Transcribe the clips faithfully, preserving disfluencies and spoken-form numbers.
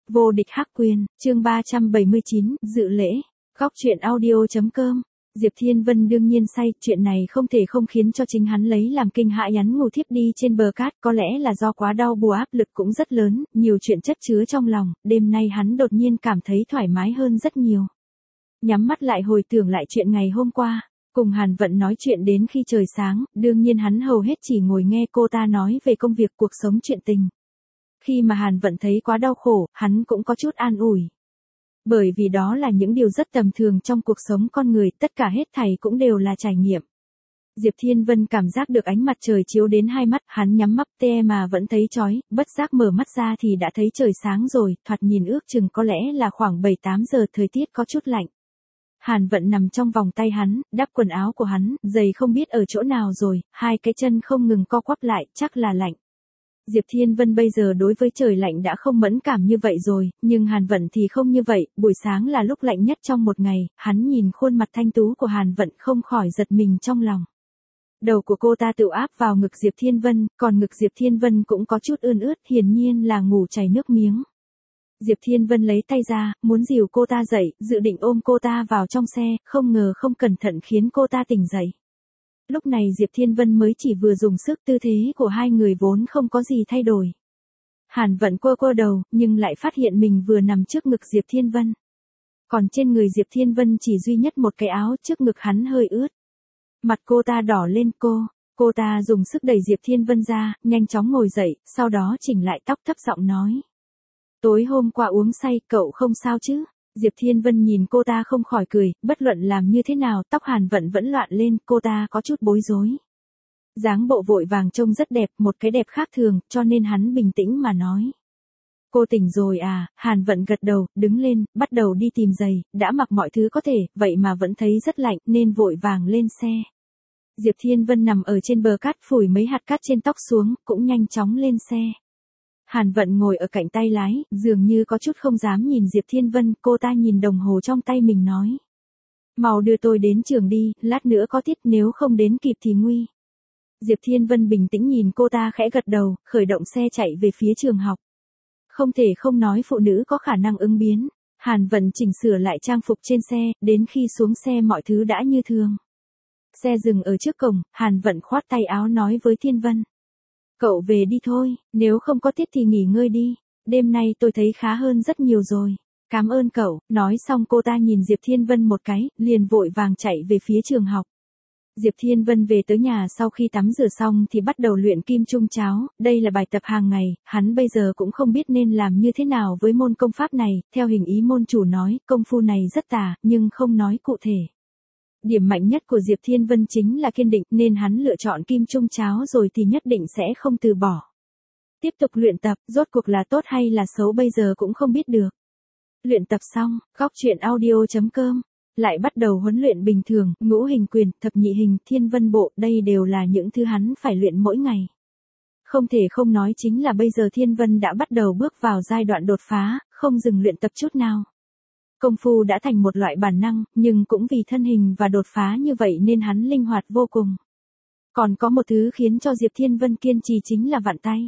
Vô địch hắc quyền, chương ba trăm bảy mươi chín, dự lễ, góc truyện audio.com. Diệp Thiên Vân đương nhiên say, chuyện này không thể không khiến cho chính hắn lấy làm kinh hãi, hắn ngủ thiếp đi trên bờ cát, có lẽ là do quá đau buồn, áp lực cũng rất lớn, nhiều chuyện chất chứa trong lòng, đêm nay hắn đột nhiên cảm thấy thoải mái hơn rất nhiều. Nhắm mắt lại hồi tưởng lại chuyện ngày hôm qua, cùng Hàn Vận nói chuyện đến khi trời sáng, đương nhiên hắn hầu hết chỉ ngồi nghe cô ta nói về công việc cuộc sống chuyện tình. Khi mà Hàn Vận thấy quá đau khổ, hắn cũng có chút an ủi. Bởi vì đó là những điều rất tầm thường trong cuộc sống con người, tất cả hết thảy cũng đều là trải nghiệm. Diệp Thiên Vân cảm giác được ánh mặt trời chiếu đến hai mắt, hắn nhắm mắt tê mà vẫn thấy chói, bất giác mở mắt ra thì đã thấy trời sáng rồi, thoạt nhìn ước chừng có lẽ là khoảng bảy tám giờ, thời tiết có chút lạnh. Hàn Vận nằm trong vòng tay hắn, đắp quần áo của hắn, giày không biết ở chỗ nào rồi, hai cái chân không ngừng co quắp lại, chắc là lạnh. Diệp Thiên Vân bây giờ đối với trời lạnh đã không mẫn cảm như vậy rồi, nhưng Hàn Vận thì không như vậy, buổi sáng là lúc lạnh nhất trong một ngày, hắn nhìn khuôn mặt thanh tú của Hàn Vận không khỏi giật mình trong lòng. Đầu của cô ta tự áp vào ngực Diệp Thiên Vân, còn ngực Diệp Thiên Vân cũng có chút ươn ướt, hiển nhiên là ngủ chảy nước miếng. Diệp Thiên Vân lấy tay ra, muốn dìu cô ta dậy, dự định ôm cô ta vào trong xe, không ngờ không cẩn thận khiến cô ta tỉnh dậy. Lúc này Diệp Thiên Vân mới chỉ vừa dùng sức, tư thế của hai người vốn không có gì thay đổi. Hàn Vận quơ quơ đầu, nhưng lại phát hiện mình vừa nằm trước ngực Diệp Thiên Vân. Còn trên người Diệp Thiên Vân chỉ duy nhất một cái áo, trước ngực hắn hơi ướt. Mặt cô ta đỏ lên, cô, cô ta dùng sức đẩy Diệp Thiên Vân ra, nhanh chóng ngồi dậy, sau đó chỉnh lại tóc thấp giọng nói. Tối hôm qua uống say, cậu không sao chứ? Diệp Thiên Vân nhìn cô ta không khỏi cười, bất luận làm như thế nào, tóc Hàn Vận vẫn loạn lên, cô ta có chút bối rối. Dáng bộ vội vàng trông rất đẹp, một cái đẹp khác thường, cho nên hắn bình tĩnh mà nói. Cô tỉnh rồi à? Hàn Vận gật đầu, đứng lên, bắt đầu đi tìm giày, đã mặc mọi thứ có thể, vậy mà vẫn thấy rất lạnh, nên vội vàng lên xe. Diệp Thiên Vân nằm ở trên bờ cát phủi mấy hạt cát trên tóc xuống, cũng nhanh chóng lên xe. Hàn Vận ngồi ở cạnh tay lái, dường như có chút không dám nhìn Diệp Thiên Vân, cô ta nhìn đồng hồ trong tay mình nói. Mau đưa tôi đến trường đi, lát nữa có tiết, nếu không đến kịp thì nguy. Diệp Thiên Vân bình tĩnh nhìn cô ta khẽ gật đầu, khởi động xe chạy về phía trường học. Không thể không nói phụ nữ có khả năng ứng biến. Hàn Vận chỉnh sửa lại trang phục trên xe, đến khi xuống xe mọi thứ đã như thường. Xe dừng ở trước cổng, Hàn Vận khoát tay áo nói với Thiên Vân. Cậu về đi thôi, nếu không có tiết thì nghỉ ngơi đi, đêm nay tôi thấy khá hơn rất nhiều rồi. Cảm ơn cậu, nói xong cô ta nhìn Diệp Thiên Vân một cái, liền vội vàng chạy về phía trường học. Diệp Thiên Vân về tới nhà sau khi tắm rửa xong thì bắt đầu luyện kim trung cháo, đây là bài tập hàng ngày, hắn bây giờ cũng không biết nên làm như thế nào với môn công pháp này, theo hình ý môn chủ nói, công phu này rất tà, nhưng không nói cụ thể. Điểm mạnh nhất của Diệp Thiên Vân chính là kiên định, nên hắn lựa chọn kim trung cháo rồi thì nhất định sẽ không từ bỏ. Tiếp tục luyện tập, rốt cuộc là tốt hay là xấu bây giờ cũng không biết được. Luyện tập xong, góc truyện audio.com, lại bắt đầu huấn luyện bình thường, ngũ hình quyền, thập nhị hình, thiên vân bộ, đây đều là những thứ hắn phải luyện mỗi ngày. Không thể không nói chính là bây giờ Thiên Vân đã bắt đầu bước vào giai đoạn đột phá, không dừng luyện tập chút nào. Công phu đã thành một loại bản năng, nhưng cũng vì thân hình và đột phá như vậy nên hắn linh hoạt vô cùng. Còn có một thứ khiến cho Diệp Thiên Vân kiên trì chính là vặn tay.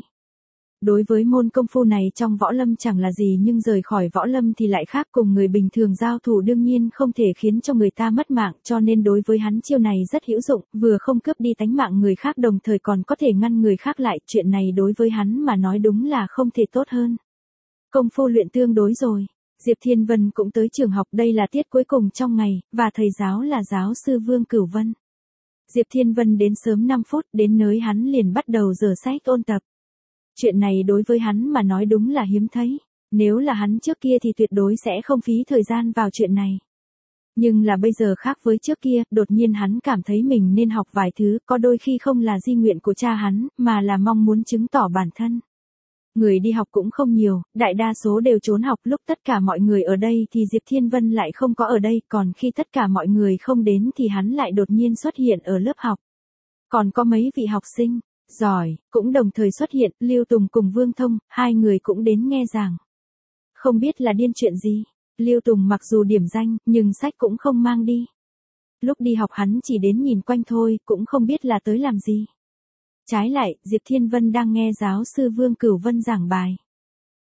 Đối với môn công phu này trong võ lâm chẳng là gì, nhưng rời khỏi võ lâm thì lại khác, cùng người bình thường giao thủ đương nhiên không thể khiến cho người ta mất mạng, cho nên đối với hắn chiêu này rất hữu dụng, vừa không cướp đi tánh mạng người khác đồng thời còn có thể ngăn người khác lại, chuyện này đối với hắn mà nói đúng là không thể tốt hơn. Công phu luyện tương đối rồi. Diệp Thiên Vân cũng tới trường học, đây là tiết cuối cùng trong ngày, và thầy giáo là giáo sư Vương Cửu Vân. Diệp Thiên Vân đến sớm năm phút, đến nơi hắn liền bắt đầu rửa sách ôn tập. Chuyện này đối với hắn mà nói đúng là hiếm thấy, nếu là hắn trước kia thì tuyệt đối sẽ không phí thời gian vào chuyện này. Nhưng là bây giờ khác với trước kia, đột nhiên hắn cảm thấy mình nên học vài thứ, có đôi khi không là di nguyện của cha hắn, mà là mong muốn chứng tỏ bản thân. Người đi học cũng không nhiều, đại đa số đều trốn học, lúc tất cả mọi người ở đây thì Diệp Thiên Vân lại không có ở đây, còn khi tất cả mọi người không đến thì hắn lại đột nhiên xuất hiện ở lớp học. Còn có mấy vị học sinh giỏi cũng đồng thời xuất hiện, Lưu Tùng cùng Vương Thông, hai người cũng đến nghe giảng. Không biết là điên chuyện gì, Lưu Tùng mặc dù điểm danh, nhưng sách cũng không mang đi. Lúc đi học hắn chỉ đến nhìn quanh thôi, cũng không biết là tới làm gì. Trái lại, Diệp Thiên Vân đang nghe giáo sư Vương Cửu Vân giảng bài.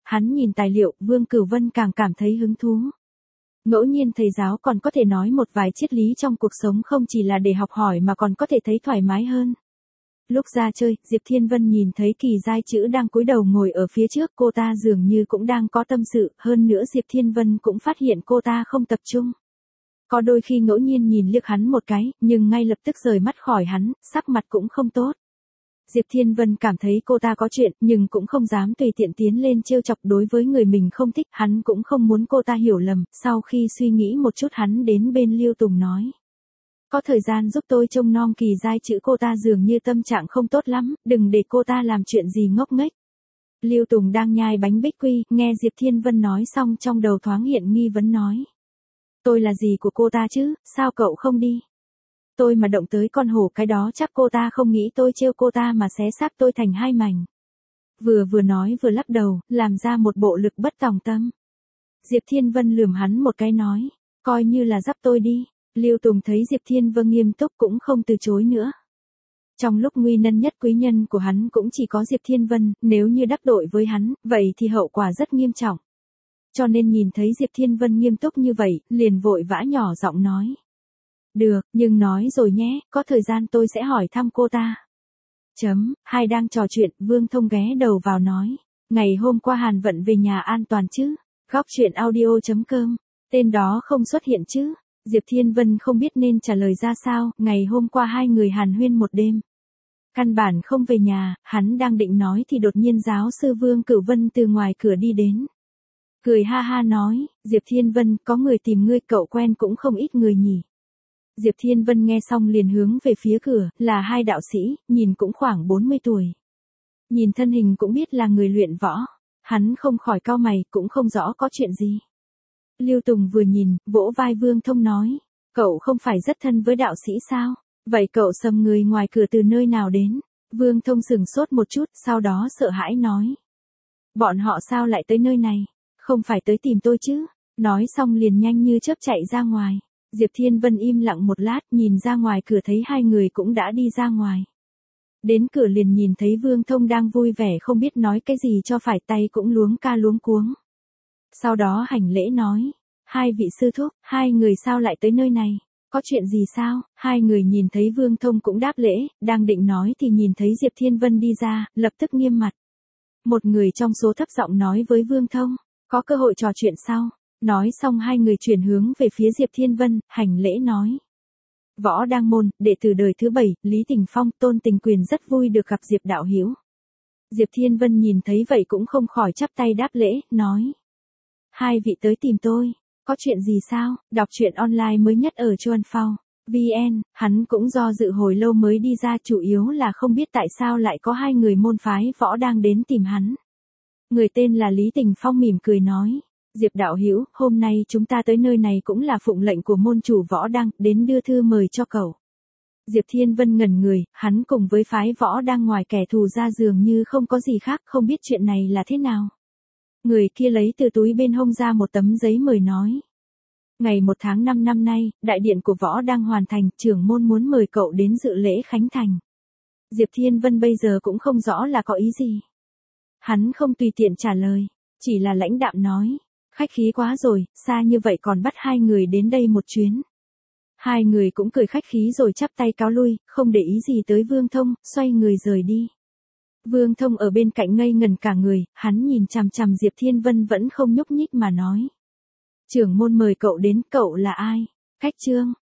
hắn nhìn tài liệu, Vương Cửu Vân càng cảm thấy hứng thú. Ngẫu nhiên thầy giáo còn có thể nói một vài triết lý trong cuộc sống không chỉ là để học hỏi mà còn có thể thấy thoải mái hơn. Lúc ra chơi, Diệp Thiên Vân nhìn thấy Kỳ Giai Chữ đang cúi đầu ngồi ở phía trước, cô ta dường như cũng đang có tâm sự, hơn nữa Diệp Thiên Vân cũng phát hiện cô ta không tập trung. Có đôi khi ngẫu nhiên nhìn liếc hắn một cái, nhưng ngay lập tức rời mắt khỏi hắn, sắc mặt cũng không tốt. Diệp Thiên Vân cảm thấy cô ta có chuyện, nhưng cũng không dám tùy tiện tiến lên trêu chọc đối với người mình không thích, hắn cũng không muốn cô ta hiểu lầm, sau khi suy nghĩ một chút hắn đến bên Lưu Tùng nói. Có thời gian giúp tôi trông nom Kỳ Giai Chữ, cô ta dường như tâm trạng không tốt lắm, đừng để cô ta làm chuyện gì ngốc nghếch. Lưu Tùng đang nhai bánh bích quy, nghe Diệp Thiên Vân nói xong trong đầu thoáng hiện nghi vấn nói. Tôi là gì của cô ta chứ, sao cậu không đi? Tôi mà động tới con hổ cái đó chắc cô ta không nghĩ tôi trêu cô ta mà xé xác tôi thành hai mảnh. Vừa vừa nói vừa lắc đầu, làm ra một bộ lực bất tòng tâm. Diệp Thiên Vân lườm hắn một cái nói, coi như là dắp tôi đi. Lưu Tùng thấy Diệp Thiên Vân nghiêm túc cũng không từ chối nữa. Trong lúc nguy nan nhất quý nhân của hắn cũng chỉ có Diệp Thiên Vân, nếu như đắc tội với hắn, vậy thì hậu quả rất nghiêm trọng. Cho nên nhìn thấy Diệp Thiên Vân nghiêm túc như vậy, liền vội vã nhỏ giọng nói. Được, nhưng nói rồi nhé, có thời gian tôi sẽ hỏi thăm cô ta. Chấm, hai đang trò chuyện, Vương Thông ghé đầu vào nói. Ngày hôm qua Hàn Vận về nhà an toàn chứ? Góc chuyện audio chấm com, tên đó không xuất hiện chứ? Diệp Thiên Vân không biết nên trả lời ra sao, ngày hôm qua hai người hàn huyên một đêm. Căn bản không về nhà, hắn đang định nói thì đột nhiên giáo sư Vương Cửu Vân từ ngoài cửa đi đến. Cười ha ha nói, Diệp Thiên Vân, có người tìm ngươi, cậu quen cũng không ít người nhỉ. Diệp Thiên Vân nghe xong liền hướng về phía cửa, là hai đạo sĩ, nhìn cũng khoảng bốn mươi tuổi. Nhìn thân hình cũng biết là người luyện võ, hắn không khỏi cau mày, cũng không rõ có chuyện gì. Lưu Tùng vừa nhìn, vỗ vai Vương Thông nói, cậu không phải rất thân với đạo sĩ sao? Vậy cậu sầm người ngoài cửa từ nơi nào đến? Vương Thông sửng sốt một chút, sau đó sợ hãi nói. Bọn họ sao lại tới nơi này? Không phải tới tìm tôi chứ? Nói xong liền nhanh như chớp chạy ra ngoài. Diệp Thiên Vân im lặng một lát, nhìn ra ngoài cửa thấy hai người cũng đã đi ra ngoài. Đến cửa liền nhìn thấy Vương Thông đang vui vẻ không biết nói cái gì cho phải, tay cũng luống ca luống cuống. Sau đó hành lễ nói, hai vị sư thúc, hai người sao lại tới nơi này? Có chuyện gì sao? Hai người nhìn thấy Vương Thông cũng đáp lễ, đang định nói thì nhìn thấy Diệp Thiên Vân đi ra, lập tức nghiêm mặt. Một người trong số thấp giọng nói với Vương Thông, có cơ hội trò chuyện sau. Nói xong hai người chuyển hướng về phía Diệp Thiên Vân, hành lễ nói. Võ Đăng Môn, đệ tử đời thứ bảy, Lý Tình Phong, Tôn Tình Quyền rất vui được gặp Diệp đạo hữu. Diệp Thiên Vân nhìn thấy vậy cũng không khỏi chắp tay đáp lễ, nói. Hai vị tới tìm tôi, có chuyện gì sao? Đọc truyện online mới nhất ở Chuan Phao, vê en, hắn cũng do dự hồi lâu mới đi ra, chủ yếu là không biết tại sao lại có hai người môn phái võ đang đến tìm hắn. Người tên là Lý Tình Phong mỉm cười nói. Diệp đạo hữu, hôm nay chúng ta tới nơi này cũng là phụng lệnh của môn chủ Võ Đăng, đến đưa thư mời cho cậu. Diệp Thiên Vân ngẩn người, hắn cùng với phái Võ Đăng ngoài kẻ thù ra dường như không có gì khác, không biết chuyện này là thế nào. Người kia lấy từ túi bên hông ra một tấm giấy mời nói. Ngày một tháng năm năm nay, đại điện của Võ Đăng hoàn thành, trưởng môn muốn mời cậu đến dự lễ khánh thành. Diệp Thiên Vân bây giờ cũng không rõ là có ý gì. Hắn không tùy tiện trả lời, chỉ là lãnh đạm nói. Khách khí quá rồi, xa như vậy còn bắt hai người đến đây một chuyến. Hai người cũng cười khách khí rồi chắp tay cáo lui, không để ý gì tới Vương Thông, xoay người rời đi. Vương Thông ở bên cạnh ngây ngần cả người, hắn nhìn chằm chằm Diệp Thiên Vân vẫn không nhúc nhích mà nói. Trưởng môn mời cậu đến, cậu là ai? Cách chương.